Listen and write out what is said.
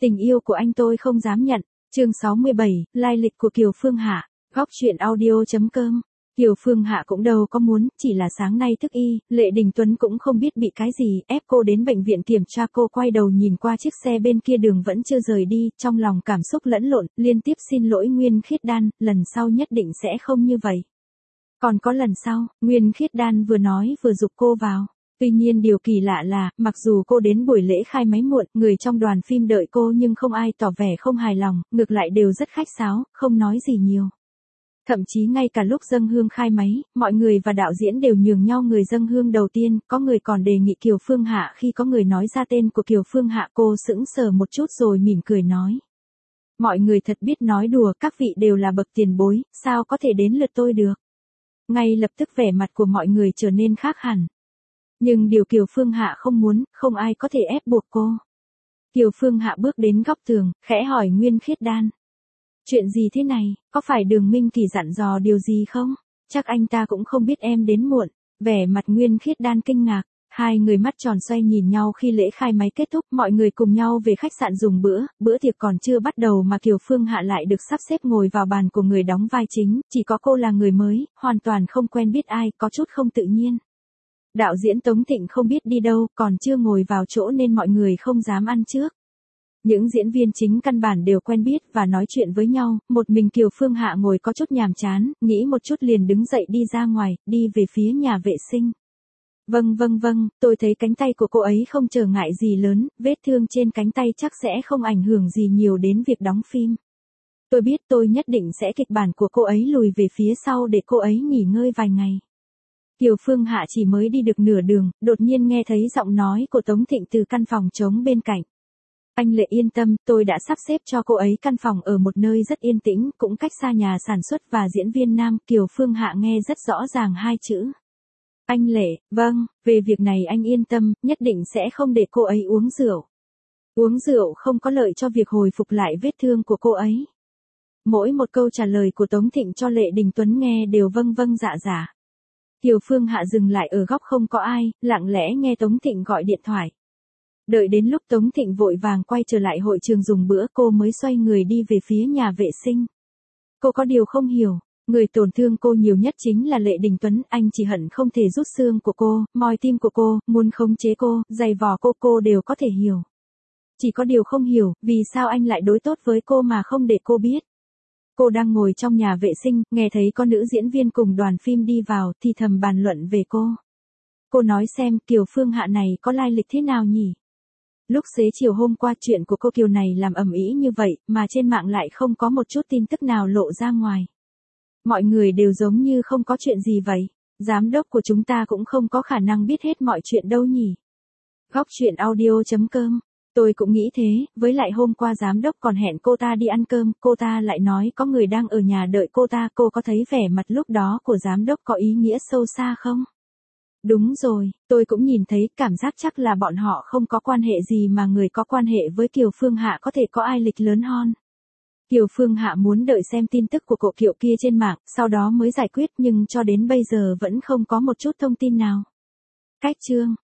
Tình yêu của anh tôi không dám nhận. Chương 67, lai lịch của Kiều Phương Hạ. Góc truyện audio.com. Kiều Phương Hạ cũng đâu có muốn, chỉ là sáng nay thức y, Lệ Đình Tuấn cũng không biết bị cái gì, ép cô đến bệnh viện kiểm tra. Cô quay đầu nhìn qua chiếc xe bên kia đường vẫn chưa rời đi, trong lòng cảm xúc lẫn lộn, liên tiếp xin lỗi Nguyên Khiết Đan, lần sau nhất định sẽ không như vậy. Còn có lần sau, Nguyên Khiết Đan vừa nói vừa giục cô vào. Tuy nhiên điều kỳ lạ là, mặc dù cô đến buổi lễ khai máy muộn, người trong đoàn phim đợi cô nhưng không ai tỏ vẻ không hài lòng, ngược lại đều rất khách sáo, không nói gì nhiều. Thậm chí ngay cả lúc dâng hương khai máy, mọi người và đạo diễn đều nhường nhau người dâng hương đầu tiên, có người còn đề nghị Kiều Phương Hạ. Khi có người nói ra tên của Kiều Phương Hạ, cô sững sờ một chút rồi mỉm cười nói. Mọi người thật biết nói đùa, các vị đều là bậc tiền bối, sao có thể đến lượt tôi được. Ngay lập tức vẻ mặt của mọi người trở nên khác hẳn. Nhưng điều Kiều Phương Hạ không muốn, không ai có thể ép buộc cô. Kiều Phương Hạ bước đến góc tường, khẽ hỏi Nguyên Khiết Đan. Chuyện gì thế này, có phải Đường Minh Kỳ dặn dò điều gì không? Chắc anh ta cũng không biết em đến muộn. Vẻ mặt Nguyên Khiết Đan kinh ngạc, hai người mắt tròn xoay nhìn nhau. Khi lễ khai máy kết thúc, mọi người cùng nhau về khách sạn dùng bữa tiệc còn chưa bắt đầu mà Kiều Phương Hạ lại được sắp xếp ngồi vào bàn của người đóng vai chính, chỉ có cô là người mới, hoàn toàn không quen biết ai, có chút không tự nhiên. Đạo diễn Tống Thịnh không biết đi đâu, còn chưa ngồi vào chỗ nên mọi người không dám ăn trước. Những diễn viên chính căn bản đều quen biết và nói chuyện với nhau, một mình Kiều Phương Hạ ngồi có chút nhàm chán, nghĩ một chút liền đứng dậy đi ra ngoài, đi về phía nhà vệ sinh. Vâng, tôi thấy cánh tay của cô ấy không trở ngại gì lớn, vết thương trên cánh tay chắc sẽ không ảnh hưởng gì nhiều đến việc đóng phim. Tôi biết tôi nhất định sẽ kịch bản của cô ấy lùi về phía sau để cô ấy nghỉ ngơi vài ngày. Kiều Phương Hạ chỉ mới đi được nửa đường, đột nhiên nghe thấy giọng nói của Tống Thịnh từ căn phòng trống bên cạnh. Anh Lệ yên tâm, tôi đã sắp xếp cho cô ấy căn phòng ở một nơi rất yên tĩnh, cũng cách xa nhà sản xuất và diễn viên nam. Kiều Phương Hạ nghe rất rõ ràng hai chữ. Anh Lệ, vâng, về việc này anh yên tâm, nhất định sẽ không để cô ấy uống rượu. Uống rượu không có lợi cho việc hồi phục lại vết thương của cô ấy. Mỗi một câu trả lời của Tống Thịnh cho Lệ Đình Tuấn nghe đều vâng dạ dạ. Kiều Phương Hạ dừng lại ở góc không có ai, lặng lẽ nghe Tống Thịnh gọi điện thoại. Đợi đến lúc Tống Thịnh vội vàng quay trở lại hội trường dùng bữa, cô mới xoay người đi về phía nhà vệ sinh. Cô có điều không hiểu, người tổn thương cô nhiều nhất chính là Lệ Đình Tuấn, anh chỉ hận không thể rút xương của cô, moi tim của cô, muốn khống chế cô, giày vò cô đều có thể hiểu. Chỉ có điều không hiểu, vì sao anh lại đối tốt với cô mà không để cô biết. Cô đang ngồi trong nhà vệ sinh, nghe thấy có nữ diễn viên cùng đoàn phim đi vào, thì thầm bàn luận về cô. Cô nói xem Kiều Phương Hạ này có lai lịch thế nào nhỉ? Lúc xế chiều hôm qua chuyện của cô Kiều này làm ầm ĩ như vậy, mà trên mạng lại không có một chút tin tức nào lộ ra ngoài. Mọi người đều giống như không có chuyện gì vậy. Giám đốc của chúng ta cũng không có khả năng biết hết mọi chuyện đâu nhỉ? Góc truyện audio.com. Tôi cũng nghĩ thế, với lại hôm qua giám đốc còn hẹn cô ta đi ăn cơm, cô ta lại nói có người đang ở nhà đợi cô ta, cô có thấy vẻ mặt lúc đó của giám đốc có ý nghĩa sâu xa không? Đúng rồi, tôi cũng nhìn thấy, cảm giác chắc là bọn họ không có quan hệ gì mà người có quan hệ với Kiều Phương Hạ có thể có ai lịch lớn hơn. Kiều Phương Hạ muốn đợi xem tin tức của cô Kiều kia trên mạng, sau đó mới giải quyết, nhưng cho đến bây giờ vẫn không có một chút thông tin nào. Cách chương